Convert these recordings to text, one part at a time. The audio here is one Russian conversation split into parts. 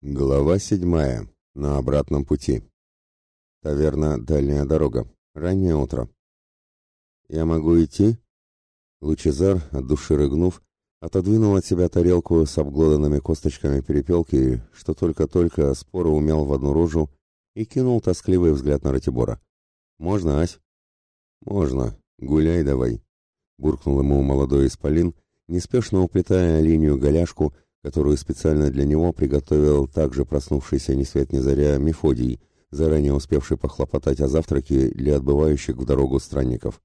Глава 7. На обратном пути. Таверна «Дальняя дорога». Раннее утро. «Я могу идти?» Лучезар, от души рыгнув, отодвинул от себя тарелку с обглоданными косточками перепелки, что только-только споро умял в одну рожу, и кинул тоскливый взгляд на Ратибора. «Можно, Ась?» «Можно. Гуляй давай», — буркнул ему молодой исполин, неспешно уплетая линию голяшку, которую специально для него приготовил также проснувшийся ни свет ни заря Мефодий, заранее успевший похлопотать о завтраке для отбывающих в дорогу странников.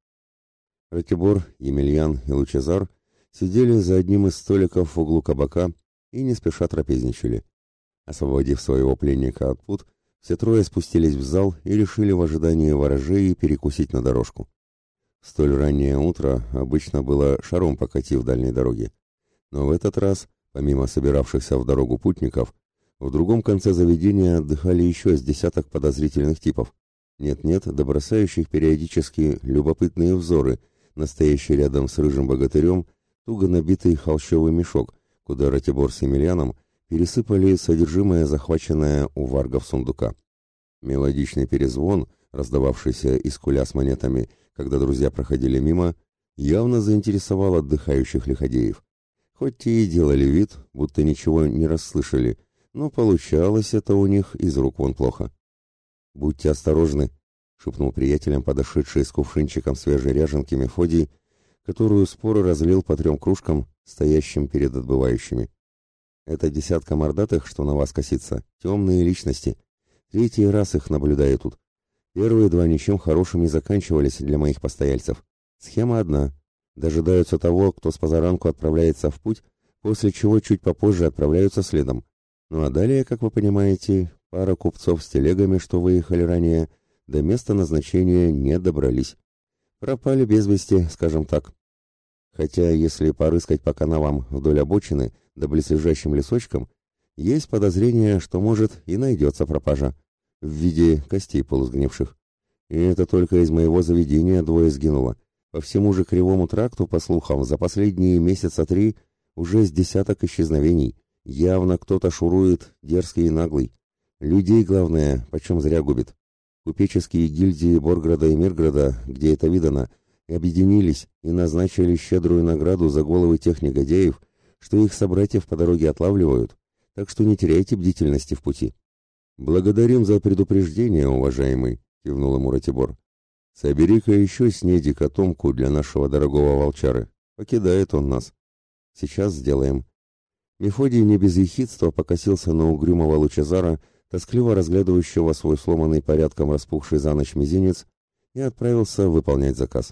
Ратибор, Емельян и Лучезар сидели за одним из столиков в углу кабака и не спеша трапезничали. Освободив своего пленника от пут, все трое спустились в зал и решили в ожидании ворожей перекусить на дорожку. Столь раннее утро обычно было шаром покати в дальней дороге, но в этот раз, помимо собиравшихся в дорогу путников, в другом конце заведения отдыхали еще с десяток подозрительных типов. Нет-нет, да бросающих периодически любопытные взоры, настоящий рядом с рыжим богатырем, туго набитый холщовый мешок, куда Ратибор с Емельяном пересыпали содержимое, захваченное у варгов сундука. Мелодичный перезвон, раздававшийся из куля с монетами, когда друзья проходили мимо, явно заинтересовал отдыхающих лиходеев. Хоть те и делали вид, будто ничего не расслышали, но получалось это у них из рук вон плохо. «Будьте осторожны», — шепнул приятелям подошедший с кувшинчиком свежей ряженки Мефодий, которую споро разлил по 3 кружкам, стоящим перед отбывающими. «Это десятка мордатых, что на вас косится, темные личности. 3-й раз их наблюдаю тут. Первые 2 ничем хорошим не заканчивались для моих постояльцев. Схема одна. Дожидаются того, кто с позаранку отправляется в путь, после чего чуть попозже отправляются следом. Ну а далее, как вы понимаете, пара купцов с телегами, что выехали ранее, до места назначения не добрались. Пропали без вести, скажем так. Хотя, если порыскать по канавам вдоль обочины, да близлежащим лесочкам, есть подозрение, что, может, и найдется пропажа в виде костей полусгнивших. И это только из моего заведения 2 сгинуло. По всему же Кривому тракту, по слухам, за последние месяца 3 уже с десяток исчезновений. Явно кто-то шурует, дерзкий и наглый. Людей, главное, почем зря губит. Купеческие гильдии Борграда и Мирграда, где это видано, объединились и назначили щедрую награду за головы тех негодяев, что их собратьев по дороге отлавливают, так что не теряйте бдительности в пути. «Благодарим за предупреждение, уважаемый», — кивнул ему Ратибор. «Собери-ка еще снеди котомку для нашего дорогого волчары. Покидает он нас». «Сейчас сделаем». Мефодий не без ехидства покосился на угрюмого Лучезара, тоскливо разглядывающего свой сломанный порядком распухший за ночь мизинец, и отправился выполнять заказ.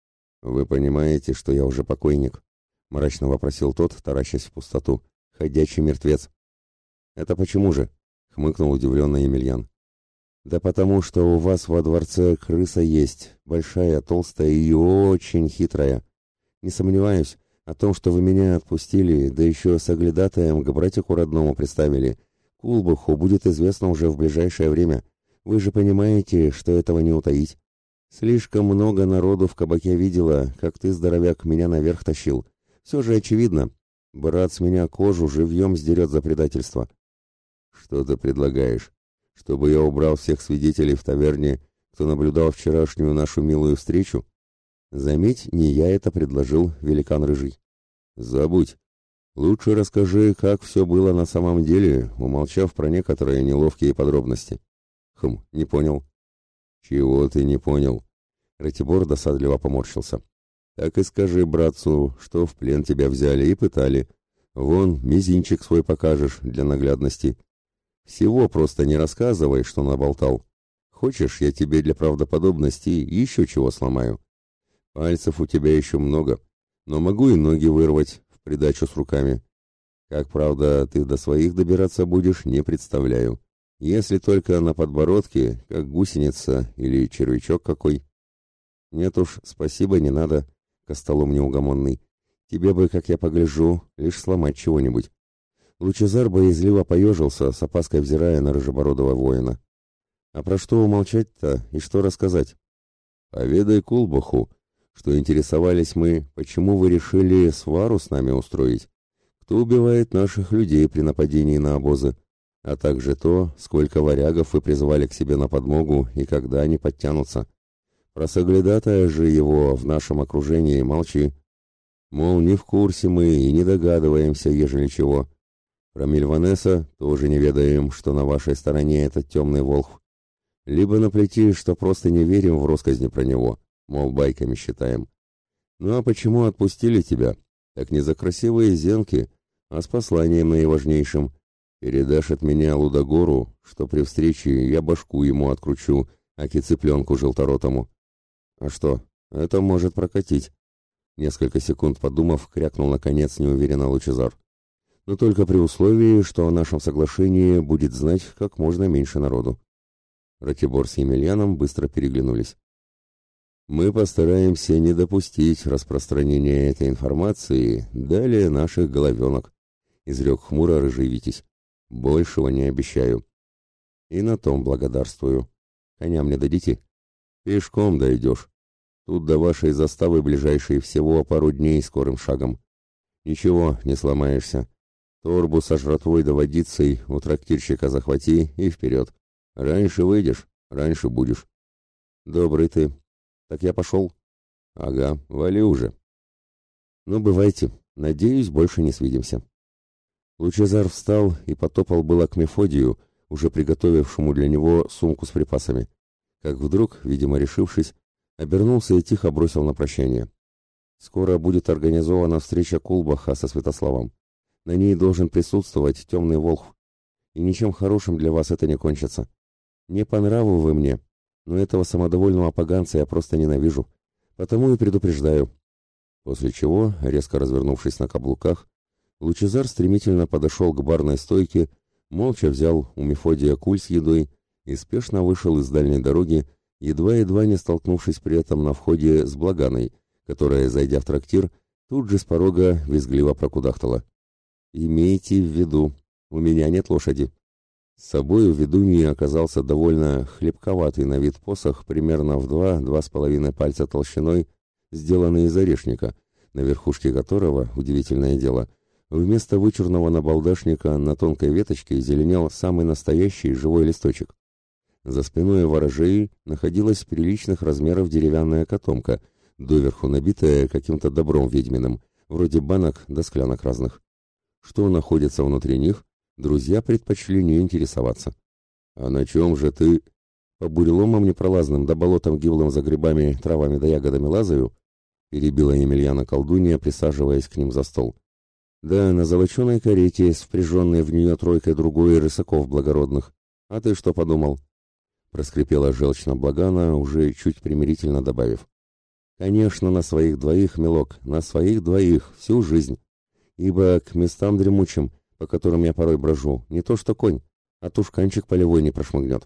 «Вы понимаете, что я уже покойник?» — мрачно вопросил тот, таращась в пустоту. «Ходячий мертвец». «Это почему же?» — хмыкнул удивленно Емельян. «Да потому что у вас во дворце крыса есть, большая, толстая и очень хитрая. Не сомневаюсь, о том, что вы меня отпустили, да еще с оглядатаем к братику родному представили, Кулбаху будет известно уже в ближайшее время. Вы же понимаете, что этого не утаить. Слишком много народу в кабаке видела, как ты, здоровяк, меня наверх тащил. Все же очевидно. Брат с меня кожу живьем сдерет за предательство». «Что ты предлагаешь? Чтобы я убрал всех свидетелей в таверне, кто наблюдал вчерашнюю нашу милую встречу?» «Заметь, не я это предложил, великан рыжий». «Забудь. Лучше расскажи, как все было на самом деле, умолчав про некоторые неловкие подробности». Не понял». «Чего ты не понял?» Ратибор досадливо поморщился. «Так и скажи братцу, что в плен тебя взяли и пытали. Вон, мизинчик свой покажешь для наглядности. Всего просто не рассказывай, что наболтал. Хочешь, я тебе для правдоподобности еще чего сломаю? Пальцев у тебя еще много, но могу и ноги вырвать в придачу с руками. Как, правда, ты до своих добираться будешь, не представляю. Если только на подбородке, как гусеница или червячок какой». «Нет уж, спасибо, не надо, костолом неугомонный. Тебе бы, как я погляжу, лишь сломать чего-нибудь». Лучезар боязливо поежился, с опаской взирая на рыжебородого воина. «А про что умолчать-то и что рассказать?» «Поведай Кулбаху, что интересовались мы, почему вы решили свару с нами устроить. Кто убивает наших людей при нападении на обозы? а также то, сколько варягов вы призвали к себе на подмогу и когда они подтянутся. Про соглядатая же его в нашем окружении молчи. Мол, не в курсе мы и не догадываемся, ежели чего. Про Мильванеса тоже не ведаем, что на вашей стороне этот темный волхв. Либо наплети, что просто не верим в россказни про него, мол, байками считаем. Ну а почему отпустили тебя? Так не за красивые зенки, а с посланием наиважнейшим. Передашь от меня Лудогору, что при встрече я башку ему откручу, аки цыпленку желторотому. А что, это может прокатить. Несколько секунд подумав, крякнул наконец неуверенно Лучезар. Но только при условии, что о нашем соглашении будет знать как можно меньше народу. Ратибор с Емельяном быстро переглянулись. Мы постараемся не допустить распространения этой информации далее наших головенок, изрек хмуро рыжий Витязь. Большего не обещаю. И на том благодарствую. Коня мне дадите? Пешком дойдешь. Тут до вашей заставы ближайшей всего пару дней скорым шагом. Ничего, не сломаешься. Торбу со жратвой да водицей у трактирщика захвати и вперед. Раньше выйдешь, раньше будешь. Добрый ты. Так я пошел? Ага, вали уже. Ну, бывайте. Надеюсь, больше не свидимся. Лучезар встал и потопал было к Мефодию, уже приготовившему для него сумку с припасами. Как вдруг, видимо решившись, обернулся и тихо бросил на прощание. Скоро будет организована встреча Кулбаха со Святославом. На ней должен присутствовать темный волхв. И ничем хорошим для вас это не кончится. Не по нраву вы мне, но этого самодовольного поганца я просто ненавижу. Потому и предупреждаю. После чего, резко развернувшись на каблуках, Лучезар стремительно подошел к барной стойке, молча взял у Мефодия куль с едой и спешно вышел из дальней дороги, едва-едва не столкнувшись при этом на входе с Благаной, которая, зайдя в трактир, тут же с порога визгливо прокудахтала. «Имейте в виду, у меня нет лошади». С собой у ведуньи оказался довольно хлебковатый на вид посох, примерно в 2–2,5 пальца толщиной, сделанный из орешника, на верхушке которого, удивительное дело, вместо вычурного набалдашника на тонкой веточке зеленел самый настоящий живой листочек. За спиной ворожей находилась приличных размеров деревянная котомка, доверху набитая каким-то добром ведьминым, вроде банок да склянок разных. Что находится внутри них, друзья предпочли не интересоваться. «А на чем же ты?» «По буреломам непролазным да болотам гиблым за грибами, травами да ягодами лазаю», перебила Емельяна колдунья, присаживаясь к ним за стол. «Да, на золоченой карете, впряженной в нее тройкой другой рысаков благородных. А ты что подумал?» Проскрипела желчно Благана, уже чуть примирительно добавив. «Конечно, на своих двоих, милок, на своих двоих, всю жизнь. Ибо к местам дремучим, по которым я порой брожу, не то что конь, а тушканчик полевой не прошмыгнет».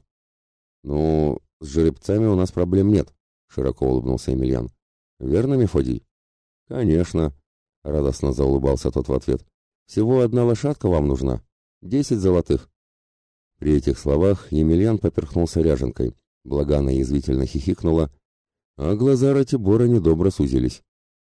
«Ну, с жеребцами у нас проблем нет», — широко улыбнулся Емельян. «Верно, Мефодий?» «Конечно», — радостно заулыбался тот в ответ. «Всего одна лошадка вам нужна. 10 золотых». При этих словах Емельян поперхнулся ряженкой. Благана язвительно хихикнула, а глаза Ратибора недобро сузились.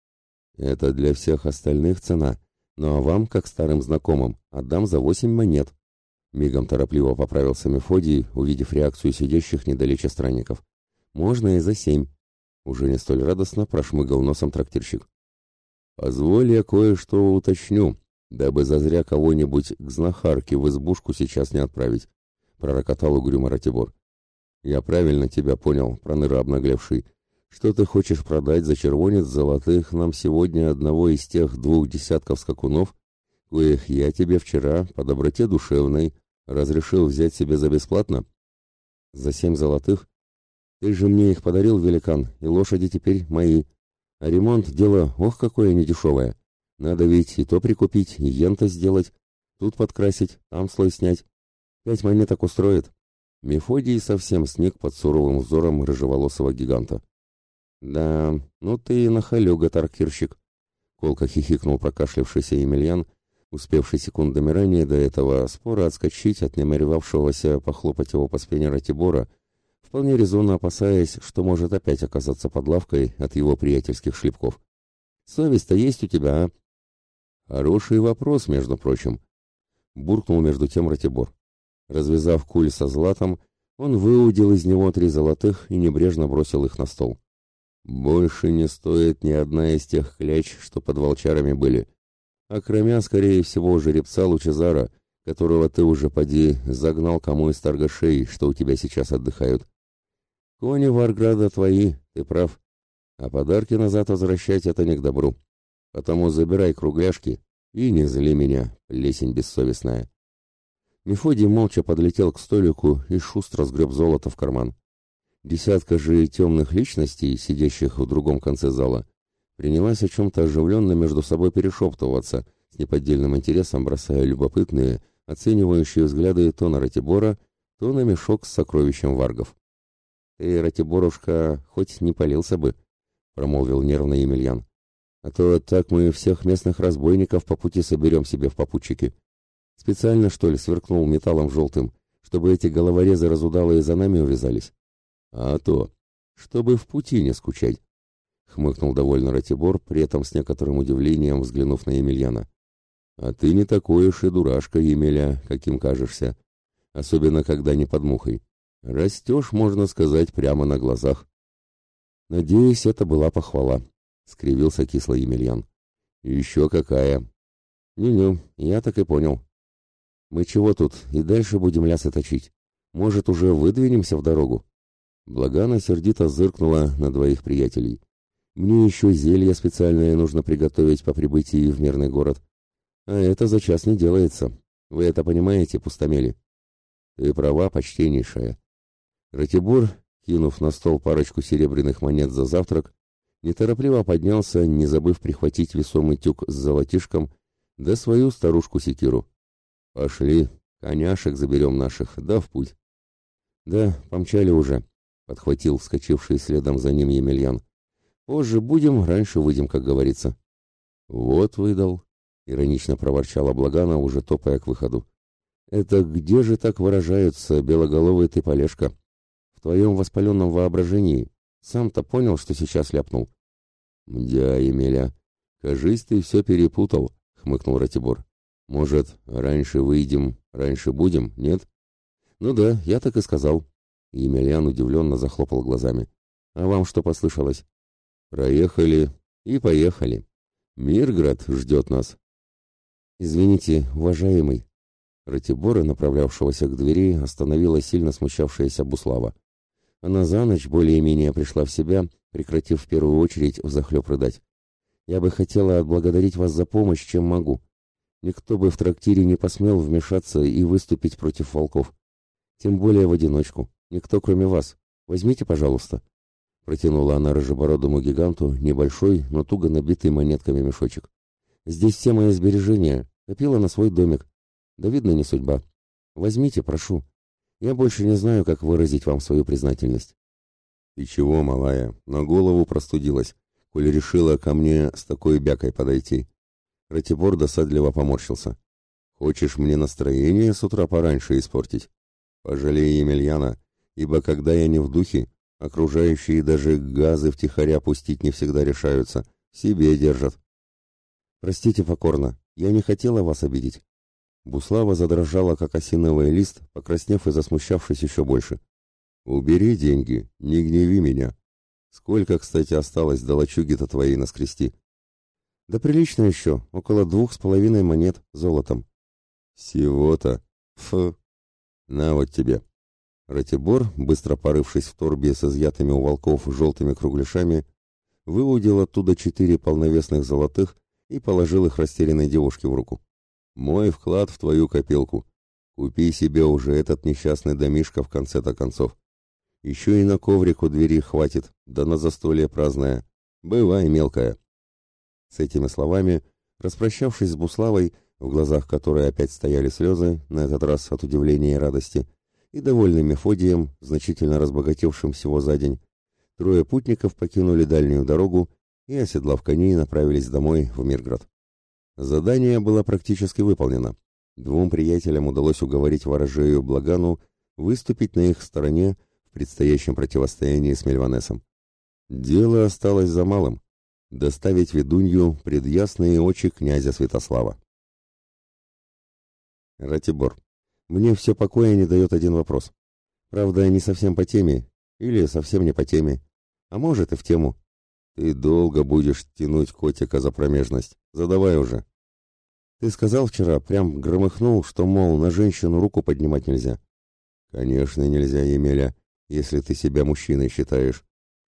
«Это для всех остальных цена, ну а вам, как старым знакомым, отдам за 8 монет». Мигом торопливо поправился Мефодий, увидев реакцию сидящих недалече странников. «Можно и за 7». Уже не столь радостно прошмыгал носом трактирщик. «Позволь я кое-что уточню, дабы зазря кого-нибудь к знахарке в избушку сейчас не отправить», — пророкотал угрюмо Ратибор. «Я правильно тебя понял, проныра обнаглевший, что ты хочешь продать за червонец золотых нам сегодня одного из тех 2 десятков скакунов, коих я тебе вчера по доброте душевной разрешил взять себе за бесплатно? За 7 золотых? Ты же мне их подарил, великан, и лошади теперь мои. А ремонт — дело, ох, какое недешевое. Надо ведь и то прикупить, и ента сделать, тут подкрасить, там слой снять. 5 монеток устроит». Мефодий совсем сник под суровым взором рыжеволосого гиганта. «Да, ну ты и нахалюга, трактирщик», — колко хихикнул прокашлявшийся Емельян, успевший секундами ранее до этого спора отскочить от намеревавшегося похлопать его по спине Ратибора, вполне резонно опасаясь, что может опять оказаться под лавкой от его приятельских шлепков. «Совесть-то есть у тебя, а?» «Хороший вопрос, между прочим», — буркнул между тем Ратибор. Развязав куль со златом, он выудил из него 3 золотых и небрежно бросил их на стол. «Больше не стоит ни одна из тех кляч, что под волчарами были. Окромя, скорее всего, жеребца Лучезара, которого ты уже, поди, загнал кому из торгашей, что у тебя сейчас отдыхают. Кони Варграда твои, ты прав. А подарки назад возвращать — это не к добру. Потому забирай кругляшки и не зли меня, плесень бессовестная». Мефодий молча подлетел к столику и шустро сгреб золото в карман. Десятка же темных личностей, сидящих в другом конце зала, принялась о чем-то оживленно между собой перешептываться, с неподдельным интересом бросая любопытные, оценивающие взгляды то на Ратибора, то на мешок с сокровищем варгов. «Ты, Ратиборушка, хоть не палился бы», — промолвил нервно Емельян. «А то так мы всех местных разбойников по пути соберем себе в попутчики. Специально, что ли, сверкнул металлом желтым, чтобы эти головорезы разудалые за нами увязались? А то, чтобы в пути не скучать», — хмыкнул довольно Ратибор, при этом с некоторым удивлением взглянув на Емельяна. «А ты не такой уж и дурашка, Емеля, каким кажешься, особенно когда не под мухой. Растешь, можно сказать, прямо на глазах». «Надеюсь, это была похвала», — скривился кисло Емельян. «Еще какая!» «Не-не, я так и понял. Мы чего тут и дальше будем лясы точить? Может, уже выдвинемся в дорогу?» Благана сердито зыркнула на 2 приятелей. «Мне еще зелье специальное нужно приготовить по прибытии в мирный город. А это за час не делается. Вы это понимаете, пустомели?» «Ты права, почтеннейшая». Ратибор, кинув на стол парочку серебряных монет за завтрак, неторопливо поднялся, не забыв прихватить весомый тюк с золотишком, да свою старушку-секиру. «Пошли, коняшек заберем наших, да в путь». «Да, помчали уже», — подхватил вскочивший следом за ним Емельян. «Позже будем, раньше выйдем, как говорится». «Вот выдал», — иронично проворчала Благана, уже топая к выходу. «Это где же так выражаются, белоголовый ты полежка? В твоем воспаленном воображении. Сам-то понял, что сейчас ляпнул». «Мдя, Емеля, кажись, ты все перепутал», — хмыкнул Ратибор. «Может, раньше выйдем, раньше будем, нет?» «Ну да, я так и сказал». Емельян удивленно захлопал глазами. «А вам что послышалось?» «Проехали и поехали. Мирград ждет нас». «Извините, уважаемый». Ратибора, направлявшегося к двери, остановила сильно смущавшаяся Буслава. Она за ночь более-менее пришла в себя, прекратив в первую очередь взахлеб рыдать. «Я бы хотела отблагодарить вас за помощь, чем могу. Никто бы в трактире не посмел вмешаться и выступить против волков. Тем более в одиночку. Никто, кроме вас. Возьмите, пожалуйста». Протянула она рыжебородому гиганту небольшой, но туго набитый монетками мешочек. «Здесь все мои сбережения. Копила на свой домик. Да, видно, не судьба. Возьмите, прошу. Я больше не знаю, как выразить вам свою признательность». «И чего, малая, на голову простудилась, коль решила ко мне с такой бякой подойти?» Ратибор досадливо поморщился. «Хочешь мне настроение с утра пораньше испортить? Пожалей Емельяна, ибо когда я не в духе, окружающие даже газы втихаря пустить не всегда решаются, в себе держат». «Простите покорно, я не хотела вас обидеть». Буслава задрожала, как осиновый лист, покраснев и засмущавшись еще больше. «Убери деньги, не гневи меня. Сколько, кстати, осталось до лачуги-то твоей наскрести?» «Да прилично еще, около 2,5 монет золотом». «Всего-то? Фу! На вот тебе». Ратибор, быстро порывшись в торбе с изъятыми у волков желтыми кругляшами, выудил оттуда 4 полновесных золотых и положил их растерянной девушке в руку. «Мой вклад в твою копилку. Купи себе уже этот несчастный домишко в конце-то концов. Еще и на коврик у двери хватит, да на застолье праздное. Бывай, мелкая». С этими словами, распрощавшись с Буславой, в глазах которой опять стояли слезы, на этот раз от удивления и радости, и довольным Мефодием, значительно разбогатевшим всего за день, 3 путников покинули дальнюю дорогу и, оседлав коней, направились домой в Мирград. Задание было практически выполнено. 2 приятелям удалось уговорить ворожею Благану выступить на их стороне в предстоящем противостоянии с Мельванесом. Дело осталось за малым — доставить ведунью пред ясные очи князя Святослава. Ратибор. мне все покоя не дает один вопрос. Правда, не совсем по теме, или совсем не по теме, а может и в тему. Ты долго будешь тянуть котика за промежность. Задавай уже. Ты сказал вчера, прям громыхнул, что, мол, на женщину руку поднимать нельзя. Конечно, нельзя, Емеля, если ты себя мужчиной считаешь.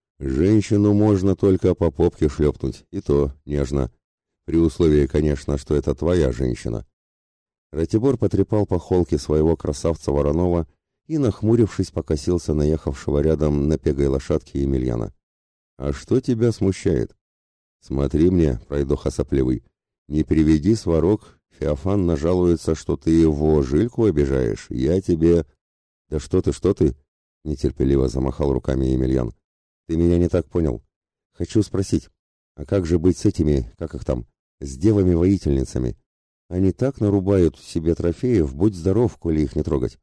Женщину можно только по попке шлепнуть, и то нежно. При условии, конечно, что это твоя женщина. Ратибор потрепал по холке своего красавца Воронова и, нахмурившись, покосился на ехавшего рядом на пегой лошадке Емельяна. «А что тебя смущает? Смотри мне, пройдоха сопливый, не приведи сварог, Феофан нажалуется, что ты его Жильку обижаешь, я тебе...» «Да что ты?» — нетерпеливо замахал руками Емельян. «Ты меня не так понял. Хочу спросить, а как же быть с этими, как их там, с девами-воительницами? Они так нарубают себе трофеев, будь здоров, коли их не трогать».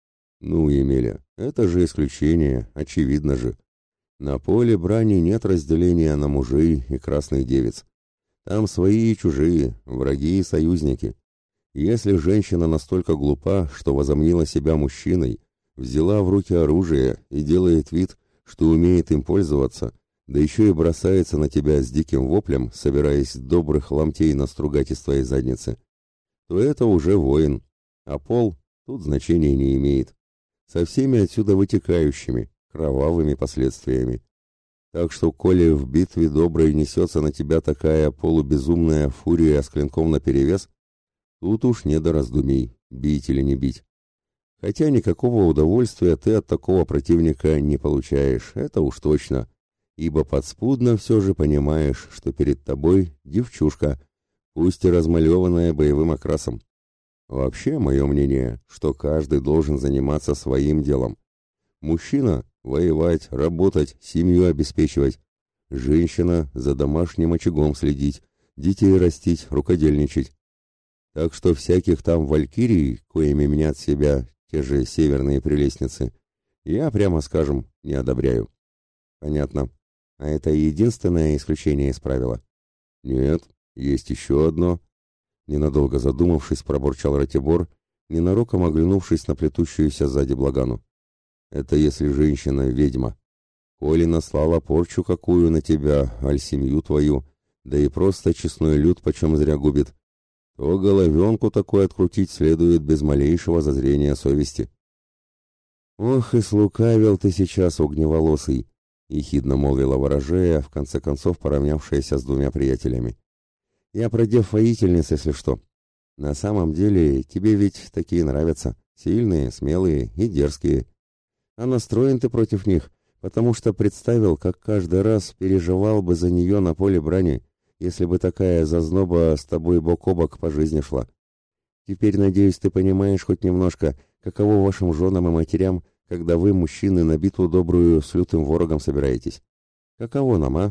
«Ну, Емеля, это же исключение, очевидно же. На поле брани нет разделения на мужей и красных девиц. Там свои и чужие, враги и союзники. Если женщина настолько глупа, что возомнила себя мужчиной, взяла в руки оружие и делает вид, что умеет им пользоваться, да еще и бросается на тебя с диким воплем, собираясь добрых ломтей настругать из твоей задницы, то это уже воин, а пол тут значения не имеет. Со всеми отсюда вытекающими, кровавыми последствиями. Так что, коли в битве доброй несется на тебя такая полубезумная фурия с клинком наперевес, тут уж не до раздумий, бить или не бить. Хотя никакого удовольствия ты от такого противника не получаешь, это уж точно, ибо подспудно все же понимаешь, что перед тобой девчушка, пусть и размалеванная боевым окрасом. Вообще, мое мнение, что каждый должен заниматься своим делом. Мужчина – воевать, работать, семью обеспечивать. Женщина – за домашним очагом следить, детей растить, рукодельничать. Так что всяких там валькирий, коими мнят себя те же северные прелестницы, я, прямо скажем, не одобряю. Понятно. А это единственное исключение из правила? Нет, есть еще одно. Ненадолго задумавшись, пробурчал Ратибор, ненароком оглянувшись на плетущуюся сзади Благану. Это если женщина ведьма. Коли наслала порчу какую на тебя, аль семью твою, да и просто честной люд почем зря губит, то головенку такой открутить следует без малейшего зазрения совести. «Ох, и слукавил ты сейчас, огневолосый!» — ехидно молвила ворожея, в конце концов поравнявшаяся с двумя приятелями. «Я про дев-воительниц, если что. На самом деле, тебе ведь такие нравятся, сильные, смелые и дерзкие. А настроен ты против них, потому что представил, как каждый раз переживал бы за нее на поле брани, если бы такая зазноба с тобой бок о бок по жизни шла. Теперь, надеюсь, ты понимаешь хоть немножко, каково вашим женам и матерям, когда вы, мужчины, на битву добрую с лютым ворогом собираетесь. Каково нам, а?»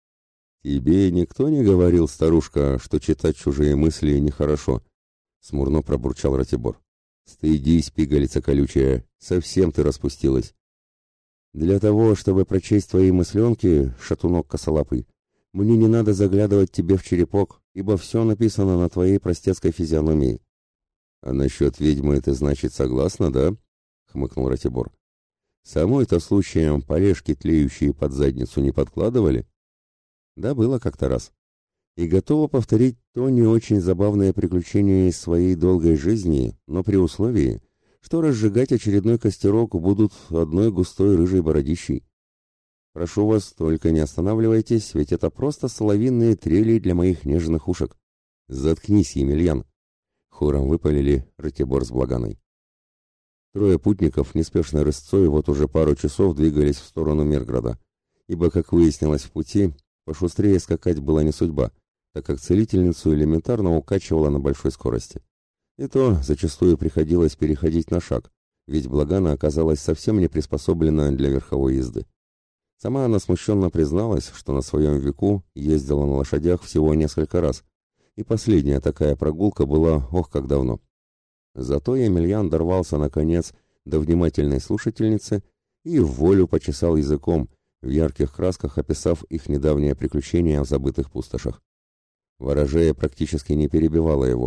«Тебе никто не говорил, старушка, что читать чужие мысли нехорошо?» — смурно пробурчал Ратибор. «Стыдись, пигалица колючая, совсем ты распустилась». «Для того, чтобы прочесть твои мысленки, шатунок косолапый, мне не надо заглядывать тебе в черепок, ибо все написано на твоей простецкой физиономии». «А насчет ведьмы ты, значит, согласна, да?» — хмыкнул Ратибор. «Самой-то случаем полежки, тлеющие под задницу, не подкладывали?» «Да, было как-то раз. И готова повторить то не очень забавное приключение из своей долгой жизни, но при условии, что разжигать очередной костерок будут одной густой рыжей бородищей. Прошу вас, только не останавливайтесь, ведь это просто соловинные трели для моих нежных ушек. Заткнись, Емельян!» Хором выпалили Ратибор с Благаной. Трое путников неспешной рысцой вот уже пару часов двигались в сторону Мирграда, ибо, как выяснилось в пути, пошустрее скакать была не судьба, так как целительницу элементарно укачивала на большой скорости. И то зачастую приходилось переходить на шаг, ведь Благана оказалась совсем не приспособлена для верховой езды. Сама она смущенно призналась, что на своем веку ездила на лошадях всего несколько раз, и последняя такая прогулка была ох как давно. Зато Емельян дорвался наконец до внимательной слушательницы и в волю почесал языком, в ярких красках описав их недавнее приключение в забытых пустошах. Ворожея практически не перебивала его,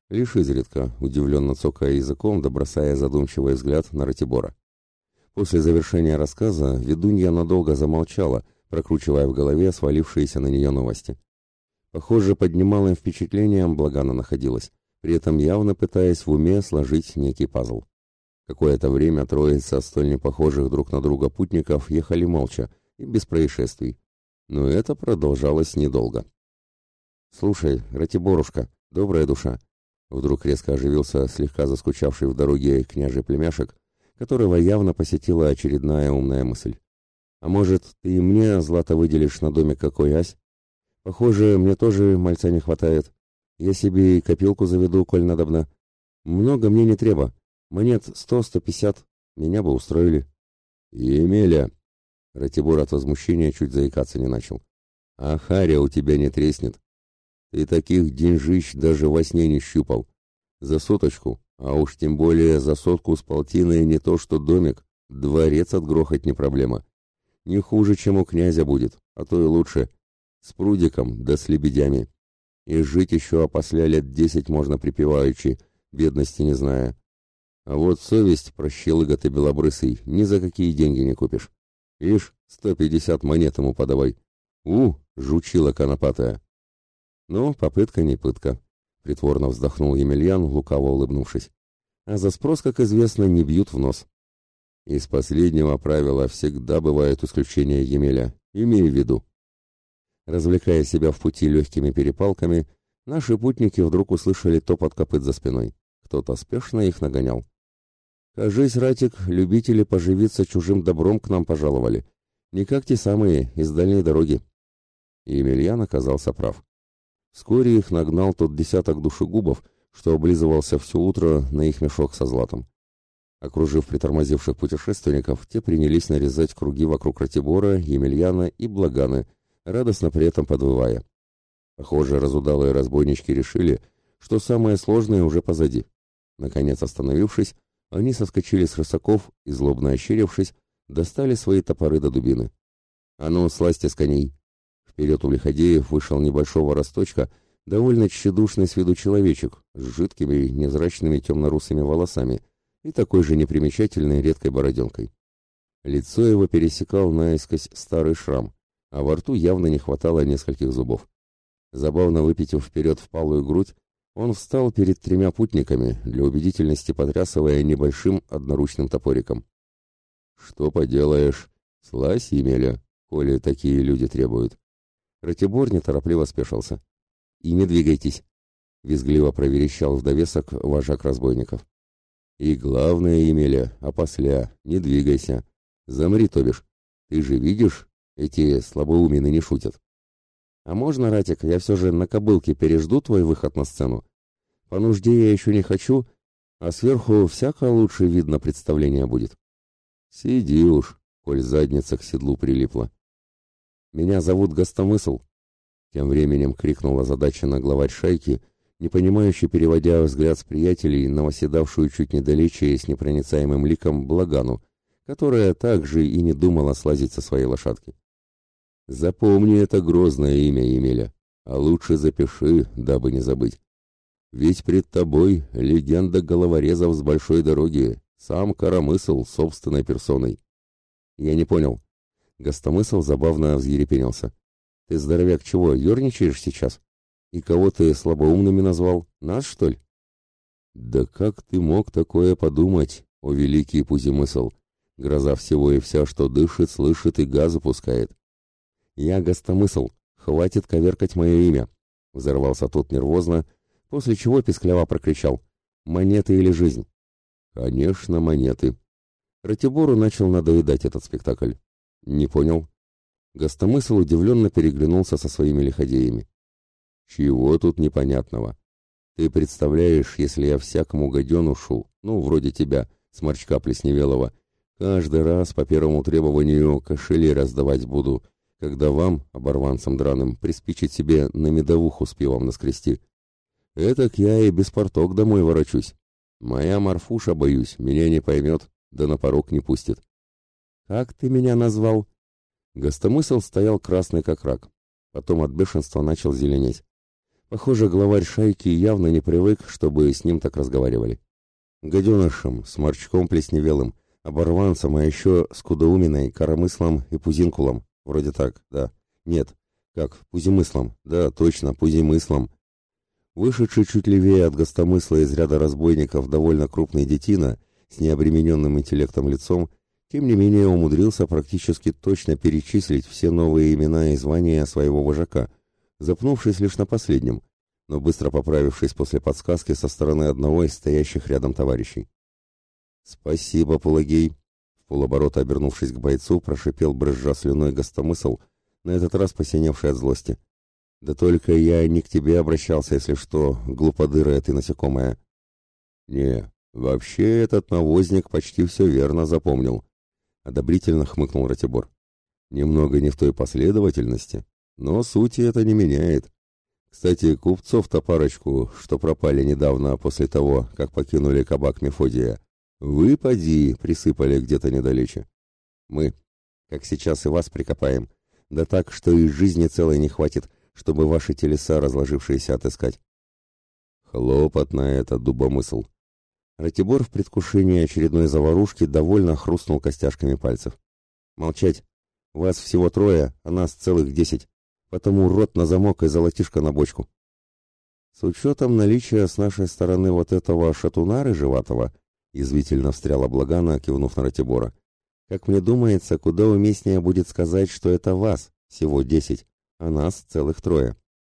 лишь изредка, удивленно цокая языком, да бросая задумчивый взгляд на Ратибора. После завершения рассказа ведунья надолго замолчала, прокручивая в голове свалившиеся на нее новости. Похоже, под немалым впечатлением Благана находилась, при этом явно пытаясь в уме сложить некий пазл. Какое-то время троица столь непохожих друг на друга путников ехали молча и без происшествий. Но это продолжалось недолго. «Слушай, Ратиборушка, добрая душа!» Вдруг резко оживился слегка заскучавший в дороге княжий племяшек, которого явно посетила очередная умная мысль. «А может, ты и мне злато выделишь на домик какой, ась? Похоже, мне тоже мальца не хватает. Я себе и копилку заведу, коль надобно. Много мне не треба. Монет 100-150. Меня бы устроили». «Емеля!» Ратибор от возмущения чуть заикаться не начал. «А харя у тебя не треснет. Ты таких деньжищ даже во сне не щупал. За соточку, а уж тем более за сотку с полтиной не то что домик, дворец отгрохать не проблема. Не хуже, чем у князя будет, а то и лучше. С прудиком да с лебедями. И жить еще опосля лет 10 можно припеваючи, бедности не зная. А вот совесть, прощелыга ты белобрысый, ни за какие деньги не купишь. Ишь, 150 монет ему подавай. Жучила конопатая». «Ну, попытка не пытка», — притворно вздохнул Емельян, лукаво улыбнувшись. «А за спрос, как известно, не бьют в нос». «Из последнего правила всегда бывают исключения, Емеля, имей в виду». Развлекая себя в пути легкими перепалками, наши путники вдруг услышали топот копыт за спиной. Кто-то спешно их нагонял. «Кажись, Ратик, любители поживиться чужим добром к нам пожаловали. Не как те самые, из дальней дороги». И Емельян оказался прав. Вскоре их нагнал тот десяток душегубов, что облизывался все утро на их мешок со златом. Окружив притормозивших путешественников, те принялись нарезать круги вокруг Ратибора, Емельяна и Благаны, радостно при этом подвывая. Похоже, разудалые разбойнички решили, что самое сложное уже позади. Наконец остановившись, они соскочили с рысаков и, злобно ощерившись, достали свои топоры до дубины. «А ну, слазьте с коней!» Вперед у лиходеев вышел небольшого росточка, довольно тщедушный с виду человечек, с жидкими, невзрачными темно-русыми волосами и такой же непримечательной редкой бороденкой. Лицо его пересекал наискось старый шрам, а во рту явно не хватало нескольких зубов. Забавно выпитив вперед впалую грудь, он встал перед тремя путниками, для убедительности потрясывая небольшим одноручным топориком. «Что поделаешь, слазь, Емеля, коли такие люди требуют». Ратибор неторопливо спешился. «И не двигайтесь», — визгливо проверещал в довесок вожак разбойников. «И главное, Емеля, опосля, не двигайся. Замри, то бишь. Ты же видишь, эти слабоумины не шутят». «А можно, Ратик, я все же на кобылке пережду твой выход на сцену? По нужде я еще не хочу, а сверху всяко лучше видно представление будет». «Сиди уж, коль задница к седлу прилипла». «Меня зовут Гостомысл», — тем временем крикнула озадаченно главарь шайки, непонимающе переводя взгляд с приятелей на восседавшую чуть недалече с непроницаемым ликом Благану, которая также и не думала слазить со своей лошадки. «Запомни это грозное имя, Емеля, а лучше запиши, дабы не забыть. Ведь пред тобой легенда головорезов с большой дороги, сам Коромысл собственной персоной». «Я не понял». Гостомысл забавно взъерепенился. «Ты, здоровяк, чего, ерничаешь сейчас? И кого ты слабоумными назвал? Нас, что ли?» «Да как ты мог такое подумать, о великий Пузимысл? Гроза всего и вся, что дышит, слышит и газы пускает». «Я Гостомысл, хватит коверкать мое имя», — взорвался тот нервозно, после чего пискляво прокричал: «Монеты или жизнь?» «Конечно, монеты». Ратибору начал надоедать этот спектакль. «Не понял». Гостомысл удивленно переглянулся со своими лиходеями. «Чего тут непонятного? Ты представляешь, если я всякому гаденушу, ну, вроде тебя, сморчка плесневелого, каждый раз по первому требованию кошелей раздавать буду, когда вам, оборванцам драным, приспичит себе на медовуху с пивом наскрести. Этак я и без порток домой ворочусь. Моя Марфуша, боюсь, меня не поймет, да на порог не пустит». «Как ты меня назвал?» Гостомысл стоял красный как рак, потом от бешенства начал зеленеть. Похоже, главарь шайки явно не привык, чтобы с ним так разговаривали. Гаденышем, сморчком плесневелым, оборванцем, а еще скудоуминой, коромыслом и пузинкулом. Вроде так, да. Нет, как, пузимыслом. Да, точно, пузимыслом. Вышедший чуть левее от гостомысла из ряда разбойников довольно крупный детина с необремененным интеллектом лицом, тем не менее умудрился практически точно перечислить все новые имена и звания своего вожака, запнувшись лишь на последнем, но быстро поправившись после подсказки со стороны одного из стоящих рядом товарищей. «Спасибо, Пулагей!» В полоборота обернувшись к бойцу, прошипел, брызжа слюной, гостомысл, на этот раз посиневший от злости. «Да только я не к тебе обращался, если что, глуподырая ты насекомая». «Не, вообще этот навозник почти все верно запомнил», — одобрительно хмыкнул Ратибор. «Немного не в той последовательности, но сути это не меняет. Кстати, купцов-то парочку, что пропали недавно после того, как покинули кабак Мефодия, вы, поди, присыпали где-то недалече. Мы, как сейчас, и вас прикопаем, да так, что и жизни целой не хватит, чтобы ваши телеса, разложившиеся, отыскать». Хлопотно это, дубомысл. Ратибор в предвкушении очередной заварушки довольно хрустнул костяшками пальцев. «Молчать! Вас всего 3, а нас целых 10. Потому рот на замок и золотишко на бочку». «С учетом наличия с нашей стороны вот этого шатуна рыжеватого», язвительно встряла Благана, кивнув на Ратибора, «как мне думается, куда уместнее будет сказать, что это вас всего 10, а нас целых 3.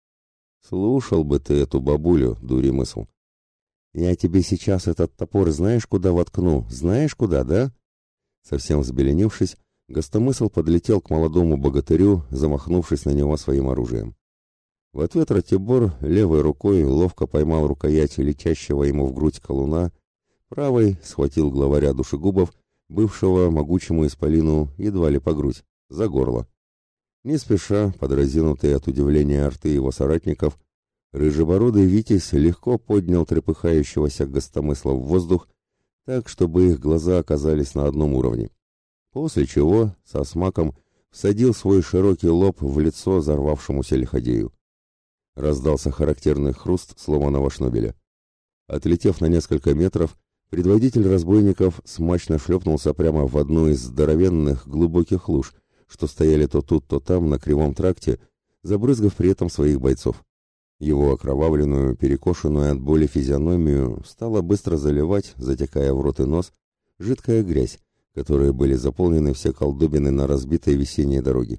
«Слушал бы ты эту бабулю, дуремысл». «Я тебе сейчас этот топор знаешь куда воткну, знаешь куда, да?» Совсем взбеленившись, гостомысл подлетел к молодому богатырю, замахнувшись на него своим оружием. В ответ Ратибор левой рукой ловко поймал рукоять летящего ему в грудь колуна, правой схватил главаря душегубов, бывшего могучему исполину едва ли по грудь, за горло. Не спеша, под разинутые от удивления рты его соратников, рыжебородый Витязь легко поднял трепыхающегося гостомысла в воздух, так, чтобы их глаза оказались на одном уровне. После чего, со смаком, всадил свой широкий лоб в лицо взорвавшемуся лиходею. Раздался характерный хруст сломанного шнобеля. Отлетев на несколько метров, предводитель разбойников смачно шлепнулся прямо в одну из здоровенных глубоких луж, что стояли то тут, то там на кривом тракте, забрызгав при этом своих бойцов. Его окровавленную, перекошенную от боли физиономию стала быстро заливать, затекая в рот и нос, жидкая грязь, которой были заполнены все колдобины на разбитой весенней дороге.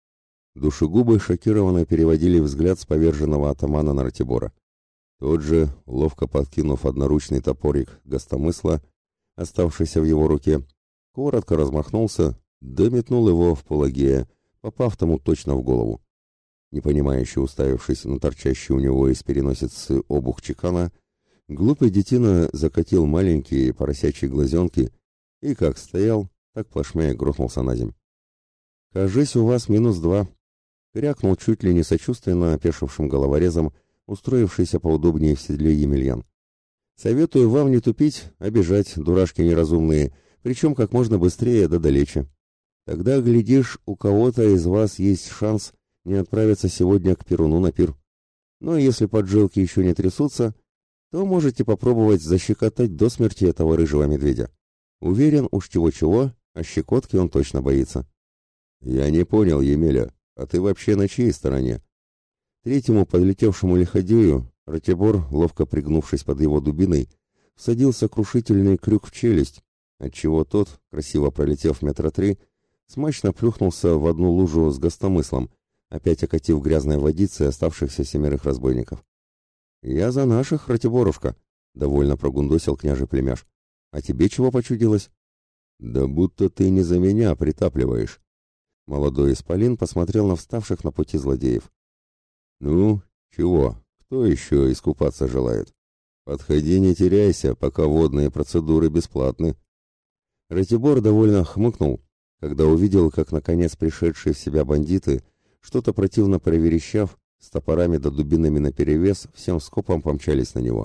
Душегубы шокированно переводили взгляд с поверженного атамана на Ратибора. Тот же, ловко подкинув одноручный топорик гостомысла, оставшийся в его руке, коротко размахнулся, да метнул его в Пулагея, попав тому точно в голову. Непонимающе уставившись на торчащий у него из переносицы обух чекана, глупый детина закатил маленькие поросячьи глазенки и как стоял, так плашмя грохнулся на земь. «Кажись, у вас -2», — крякнул чуть ли не сочувственно опешившим головорезом, устроившийся поудобнее в седле Емельян. «Советую вам не тупить, а бежать, дурашки неразумные, причем как можно быстрее да далече. Тогда, глядишь, у кого-то из вас есть шанс не отправиться сегодня к Перуну на пир. Но если поджилки еще не трясутся, то можете попробовать защекотать до смерти этого рыжего медведя. Уверен, уж чего-чего, а щекотки он точно боится». «Я не понял, Емеля, а ты вообще на чьей стороне?» Третьему подлетевшему лиходею Ратибор, ловко пригнувшись под его дубиной, всадил сокрушительный крюк в челюсть, отчего тот, красиво пролетев 3 метра, смачно плюхнулся в одну лужу с гостомыслом, опять окатив грязной водицей оставшихся 7 разбойников. «Я за наших, Ратиборушка», — довольно прогундосил княжий племяш. «А тебе чего почудилось?» «Да будто ты не за меня притапливаешь». Молодой исполин посмотрел на вставших на пути злодеев. «Ну, чего, кто еще искупаться желает? Подходи, не теряйся, пока водные процедуры бесплатны». Ратибор довольно хмыкнул, когда увидел, как наконец пришедшие в себя бандиты, что-то противно проверещав, с топорами да дубинами наперевес, всем скопом помчались на него.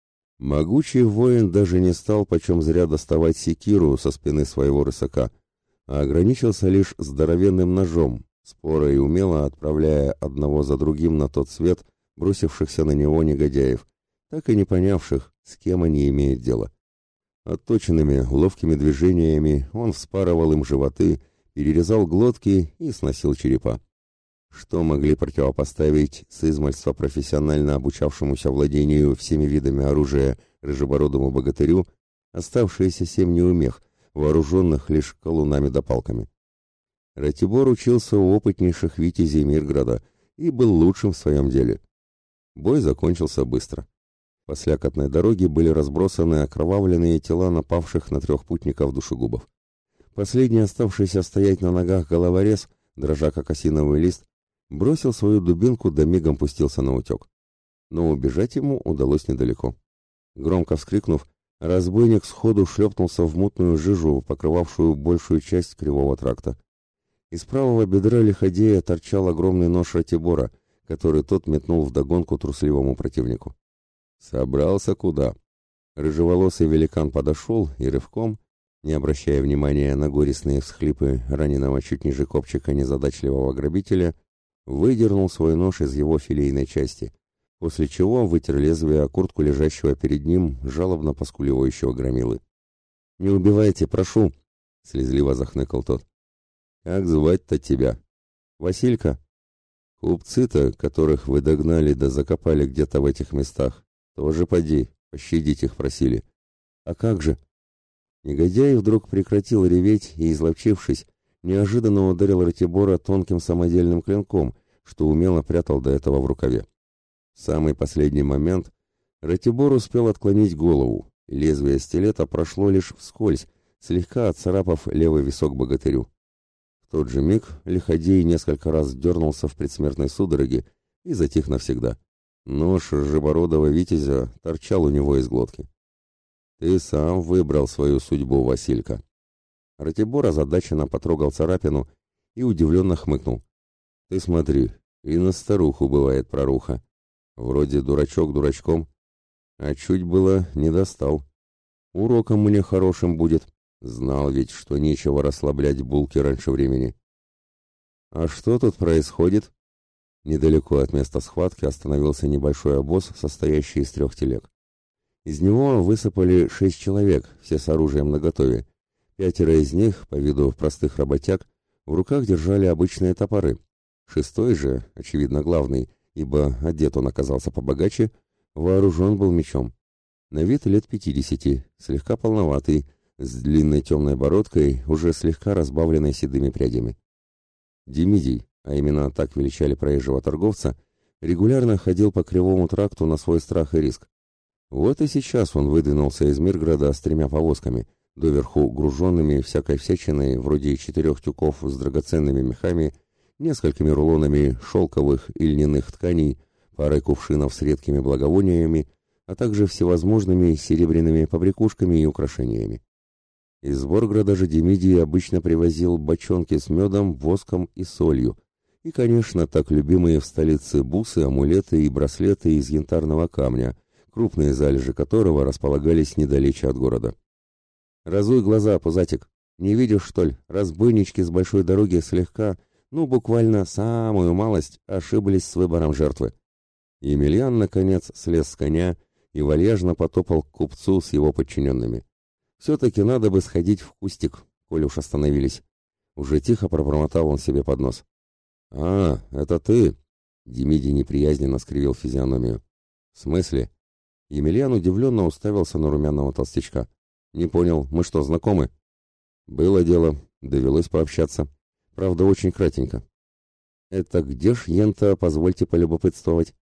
Могучий воин даже не стал почем зря доставать секиру со спины своего рысака, а ограничился лишь здоровенным ножом, споро и умело отправляя одного за другим на тот свет бросившихся на него негодяев, так и не понявших, с кем они имеют дело. Отточенными, ловкими движениями он вспарывал им животы, перерезал глотки и сносил черепа. Что могли противопоставить с измальства профессионально обучавшемуся владению всеми видами оружия рыжебородому богатырю оставшиеся 7 неумех, вооруженных лишь колунами да палками? Ратибор учился у опытнейших витязей Мирграда и был лучшим в своем деле. Бой закончился быстро. По слякотной дороге были разбросаны окровавленные тела напавших на 3 путников душегубов. Последний, оставшийся стоять на ногах головорез, дрожа как осиновый лист, бросил свою дубинку да мигом пустился на утек. Но убежать ему удалось недалеко. Громко вскрикнув, разбойник сходу шлепнулся в мутную жижу, покрывавшую большую часть кривого тракта. Из правого бедра лиходея торчал огромный нож Ратибора, который тот метнул вдогонку трусливому противнику. Собрался куда? Рыжеволосый великан подошел и рывком, не обращая внимания на горестные всхлипы раненого чуть ниже копчика незадачливого грабителя, выдернул свой нож из его филейной части, после чего вытер лезвие о куртку лежащего перед ним жалобно поскуливающего громилы. «Не убивайте, прошу!» — слезливо захныкал тот. «Как звать-то тебя?» «Василька». «Купцы-то, которых вы догнали да закопали где-то в этих местах, тоже поди, пощадить их просили». «А как же?» Негодяй вдруг прекратил реветь и, изловчившись, неожиданно ударил Ратибора тонким самодельным клинком, что умело прятал до этого в рукаве. В самый последний момент Ратибор успел отклонить голову, и лезвие стилета прошло лишь вскользь, слегка отцарапав левый висок богатырю. В тот же миг лиходей несколько раз дернулся в предсмертной судороге и затих навсегда. Нож рыжебородого витязя торчал у него из глотки. «Ты сам выбрал свою судьбу, Василька». Ратибор озадаченно потрогал царапину и удивленно хмыкнул. «Ты смотри, и на старуху бывает проруха. Вроде дурачок дурачком, а чуть было не достал. Уроком мне хорошим будет. Знал ведь, что нечего расслаблять булки раньше времени». «А что тут происходит?» Недалеко от места схватки остановился небольшой обоз, состоящий из 3 телег. Из него высыпали 6 человек, все с оружием наготове. 5 из них, по виду простых работяг, в руках держали обычные топоры. 6 же, очевидно главный, ибо одет он оказался побогаче, вооружен был мечом. На вид лет 50, слегка полноватый, с длинной темной бородкой, уже слегка разбавленной седыми прядями. Демидий, а именно так величали проезжего торговца, регулярно ходил по кривому тракту на свой страх и риск. Вот и сейчас он выдвинулся из Мирграда с 3 повозками, доверху груженными всякой всячиной, вроде 4 тюков с драгоценными мехами, несколькими рулонами шелковых и льняных тканей, парой кувшинов с редкими благовониями, а также всевозможными серебряными побрякушками и украшениями. Из Борграда же Демидий обычно привозил бочонки с медом, воском и солью, и, конечно, так любимые в столице бусы, амулеты и браслеты из янтарного камня, крупные залежи которого располагались недалече от города. «Разуй глаза, пузатик! Не видишь, что ли? Разбойнички с большой дороги слегка, буквально самую малость, ошиблись с выбором жертвы». Емельян, наконец, слез с коня и вальяжно потопал к купцу с его подчиненными. «Все-таки надо бы сходить в кустик, коль уж остановились». Уже тихо пробормотал он себе под нос. «А, это ты?» Демидий неприязненно скривил физиономию. «В смысле?» Емельян удивленно уставился на румяного толстячка. «Не понял, мы что, знакомы?» «Было дело, довелось пообщаться. Правда, очень кратенько». «Это где ж ента, позвольте полюбопытствовать?»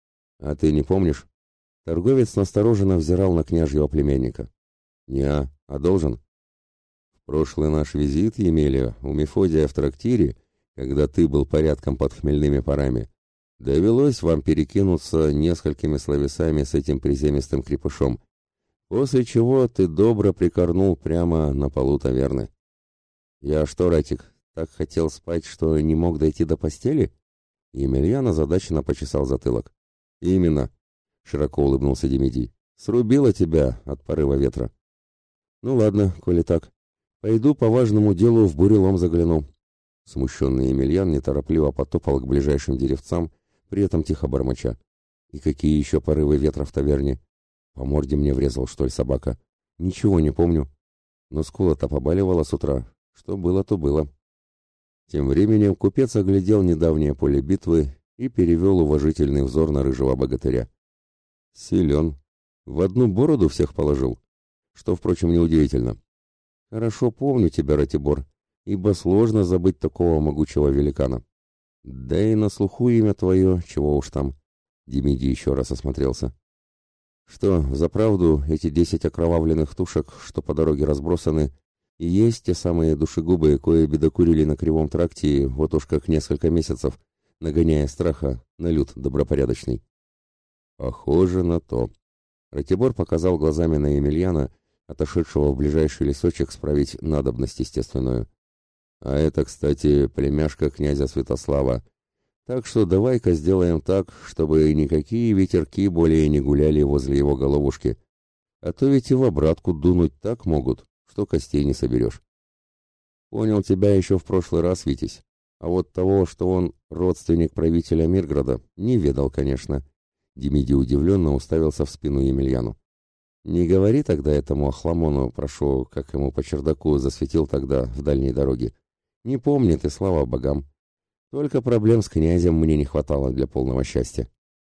«А ты не помнишь?» Торговец настороженно взирал на княжьего племянника. «Не-а, а должен?» «В прошлый наш визит, Емеля, у Мефодия в трактире, когда ты был порядком под хмельными парами, довелось вам перекинуться несколькими словесами с этим приземистым крепышом, после чего ты добро прикорнул прямо на полу таверны». «Я что, Ратик, так хотел спать, что не мог дойти до постели?» Емельян озадаченно почесал затылок. «Именно», — широко улыбнулся Демидий, — «срубило тебя от порыва ветра». «Ну ладно, коли так, пойду по важному делу в бурелом загляну». Смущенный Емельян неторопливо потопал к ближайшим деревцам, при этом тихо бормоча. И какие еще порывы ветра в таверне? По морде мне врезал, что ли, собака? Ничего не помню. Но скула-то побаливала с утра. Что было, то было. Тем временем купец оглядел недавнее поле битвы и перевел уважительный взор на рыжего богатыря. Силен. В одну бороду всех положил. Что, впрочем, неудивительно. Хорошо помню тебя, Ратибор, ибо сложно забыть такого могучего великана. Да и на слуху имя твое, чего уж там. Демидий еще раз осмотрелся. Что, взаправду, эти 10 окровавленных тушек, что по дороге разбросаны, и есть те самые душегубы, кое бедокурили на кривом тракте вот уж как несколько месяцев, нагоняя страха на люд добропорядочный? Похоже на то. Ратибор показал глазами на Емельяна, отошедшего в ближайший лесочек справить надобность естественную. А это, кстати, племяшка князя Святослава. Так что давай-ка сделаем так, чтобы никакие ветерки более не гуляли возле его головушки. А то ведь и в обратку дунуть так могут, что костей не соберешь. Понял тебя еще в прошлый раз, Витязь. А вот того, что он родственник правителя Мирграда, не ведал, конечно. Демидий удивленно уставился в спину Емельяну. Не говори тогда этому Ахламону, прошу, как ему по чердаку засветил тогда в дальней дороге. Не помнит, и слава богам. Только проблем с князем мне не хватало для полного счастья.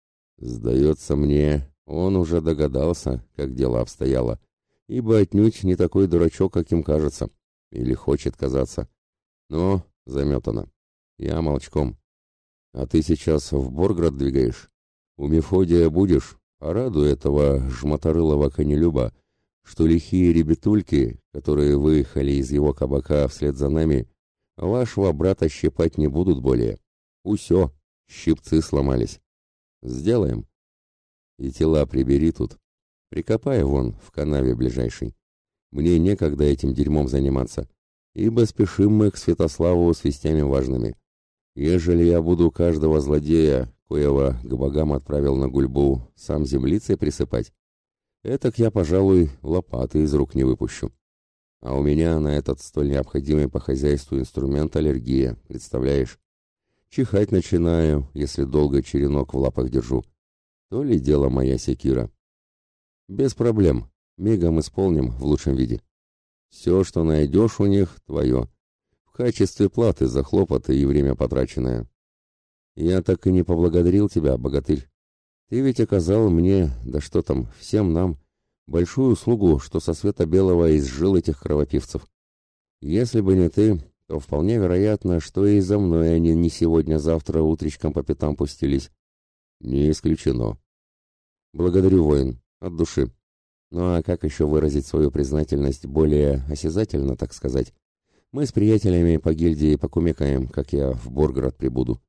Сдается мне, он уже догадался, как дело обстояло, ибо отнюдь не такой дурачок, каким кажется, или хочет казаться. Но заметано. Я молчком. А ты сейчас в Борград двигаешь? У Мефодия будешь? Порадуй этого жмоторылого конелюба, что лихие ребятульки, которые выехали из его кабака вслед за нами, вашего брата щипать не будут более. Усё, щипцы сломались. Сделаем. И тела прибери тут. Прикопай вон, в канаве ближайшей. Мне некогда этим дерьмом заниматься, ибо спешим мы к Святославу с вестями важными. Ежели я буду каждого злодея, коего к богам отправил на гульбу, сам землицей присыпать, этак я, пожалуй, лопаты из рук не выпущу. А у меня на этот столь необходимый по хозяйству инструмент аллергия, представляешь? Чихать начинаю, если долго черенок в лапах держу. То ли дело моя секира. Без проблем, мигом исполним в лучшем виде. Все, что найдешь у них, твое. В качестве платы за хлопоты и время потраченное. Я так и не поблагодарил тебя, богатырь. Ты ведь оказал мне, да что там, всем нам, большую услугу, что со света белого изжил этих кровопивцев. Если бы не ты, то вполне вероятно, что и за мной они не сегодня-завтра утречком по пятам пустились. Не исключено. Благодарю, воин, от души. Ну а как еще выразить свою признательность более осязательно, так сказать? Мы с приятелями по гильдии покумекаем, как я в Борград прибуду.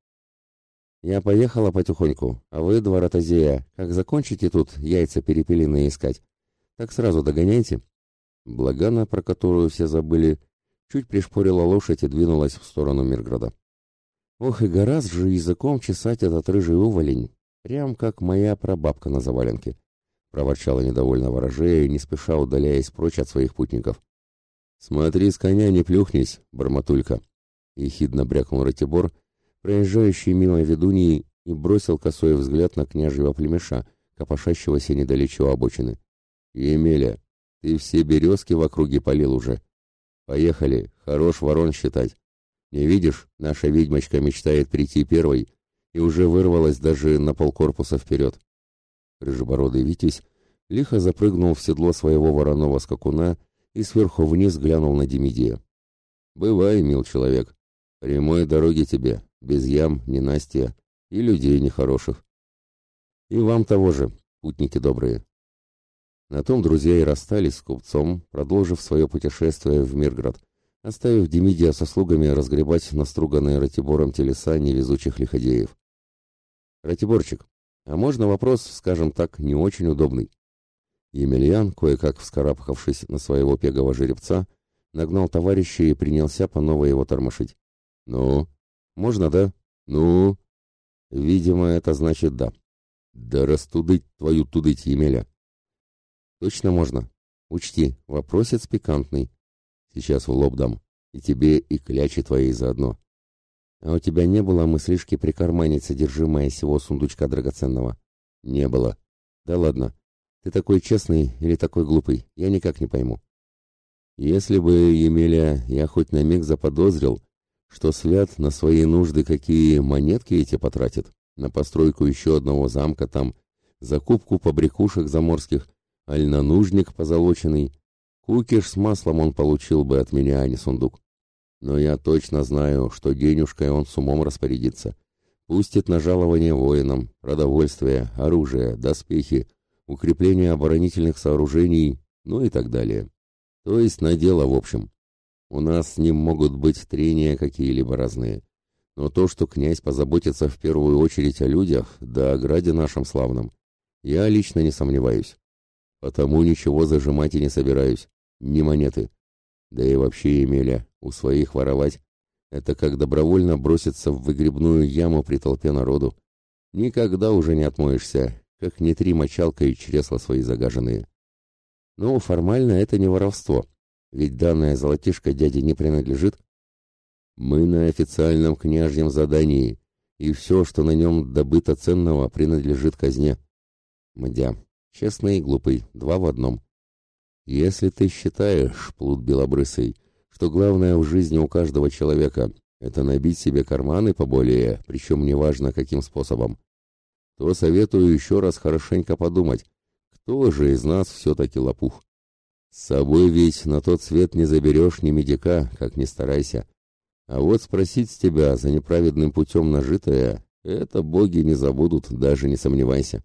Я поехала потихоньку, а вы, два ротозея, как закончите тут яйца перепелиные искать, так сразу догоняйте. Благана, про которую все забыли, чуть пришпорила лошадь и двинулась в сторону Мирграда. Ох, и гораздо же языком чесать этот рыжий уволень, прям как моя прабабка на заваленке, проворчала недовольно ворожея, не спеша удаляясь прочь от своих путников. Смотри, с коня не плюхнись, бормотулька, ехидно брякнул Ратибор, проезжающий мимо ведуньи, и бросил косой взгляд на княжьего племеша, копошащегося недалече у обочины. «Емеля, ты все березки в округе полил уже. Поехали, хорош ворон считать. Не видишь, наша ведьмочка мечтает прийти первой и уже вырвалась даже на полкорпуса вперед». Рыжебородый Витязь лихо запрыгнул в седло своего вороного скакуна и сверху вниз глянул на Демидия. «Бывай, мил человек, прямой дороги тебе, без ям, ненастья и людей нехороших. И вам того же, путники добрые». На том друзья и расстались с купцом, продолжив свое путешествие в Мирград, оставив Демидия со слугами разгребать наструганные Ратибором телеса невезучих лиходеев. «Ратиборчик, а можно вопрос, скажем так, не очень удобный?» Емельян, кое-как вскарабкавшись на своего пегого жеребца, нагнал товарища и принялся по новой его тормошить. «Ну, можно, да? Ну?» «Видимо, это значит да». «Да растудыть твою тудыть, Емеля!» «Точно можно. Учти, вопросец пикантный. Сейчас в лоб дам. И тебе, и клячи твоей заодно. А у тебя не было мыслишки прикарманить содержимое сего сундучка драгоценного?» Не было. Да ладно. Ты такой честный или такой глупый, я никак не пойму. Если бы, Емеля, я хоть на миг заподозрил, что Свят на свои нужды какие монетки эти потратит, на постройку еще одного замка там, закупку побрякушек заморских, аль на нужник позолоченный, кукиш с маслом он получил бы от меня, а не сундук. Но я точно знаю, что денежкой он с умом распорядится. Пустит на жалование воинам, продовольствие, оружие, доспехи, укрепление оборонительных сооружений, ну и так далее. То есть на дело в общем. У нас с ним могут быть трения какие-либо разные. Но то, что князь позаботится в первую очередь о людях, да о граде нашем славном, я лично не сомневаюсь. Потому ничего зажимать и не собираюсь. Ни монеты. Да и вообще, Емеля, у своих воровать — это как добровольно броситься в выгребную яму при толпе народу. Никогда уже не отмоешься, как не три мочалка и чресла свои загаженные. Но формально это не воровство, ведь данная золотишко дяде не принадлежит. Мы на официальном княжьем задании, и все, что на нем добыто ценного, принадлежит казне. Мдя, честный и глупый, два в одном. Если ты считаешь, плут белобрысый, что главное в жизни у каждого человека — это набить себе карманы поболее, причем неважно каким способом, то советую еще раз хорошенько подумать, кто же из нас все-таки лопух. С собой ведь на тот свет не заберешь ни медика, как ни старайся. А вот спросить с тебя за неправедным путем нажитое — это боги не забудут, даже не сомневайся.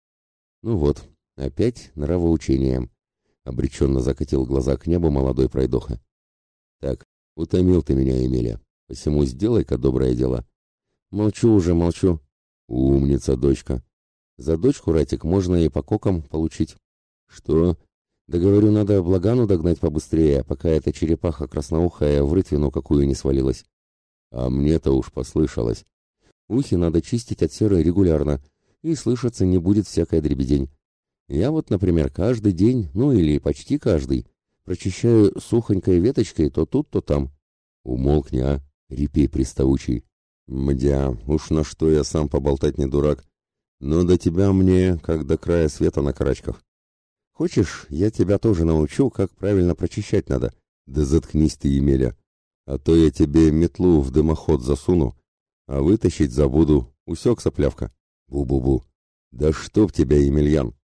Ну вот, опять нравоучение. Обреченно закатил глаза к небу молодой пройдоха. Так, утомил ты меня, Емеля. Посему сделай-ка доброе дело. Молчу уже, молчу. Умница, дочка. За дочку, Ратик, можно и по кокам получить. Что? Да говорю, надо Благану догнать побыстрее, пока эта черепаха красноухая в рытвину какую не свалилась. А мне-то уж послышалось. Ухи надо чистить от серы регулярно, и слышаться не будет всякая дребедень. Я вот, например, каждый день, ну или почти каждый, прочищаю сухонькой веточкой то тут, то там. Умолкни, а, репей приставучий. Мдя, уж на что я сам поболтать не дурак, но до тебя мне, как до края света на карачках. Хочешь, я тебя тоже научу, как правильно прочищать надо? Да заткнись ты, Емеля, а то я тебе метлу в дымоход засуну, а вытащить забуду. Усек, соплявка? Бу-бу-бу. Да чтоб тебя, Емельян!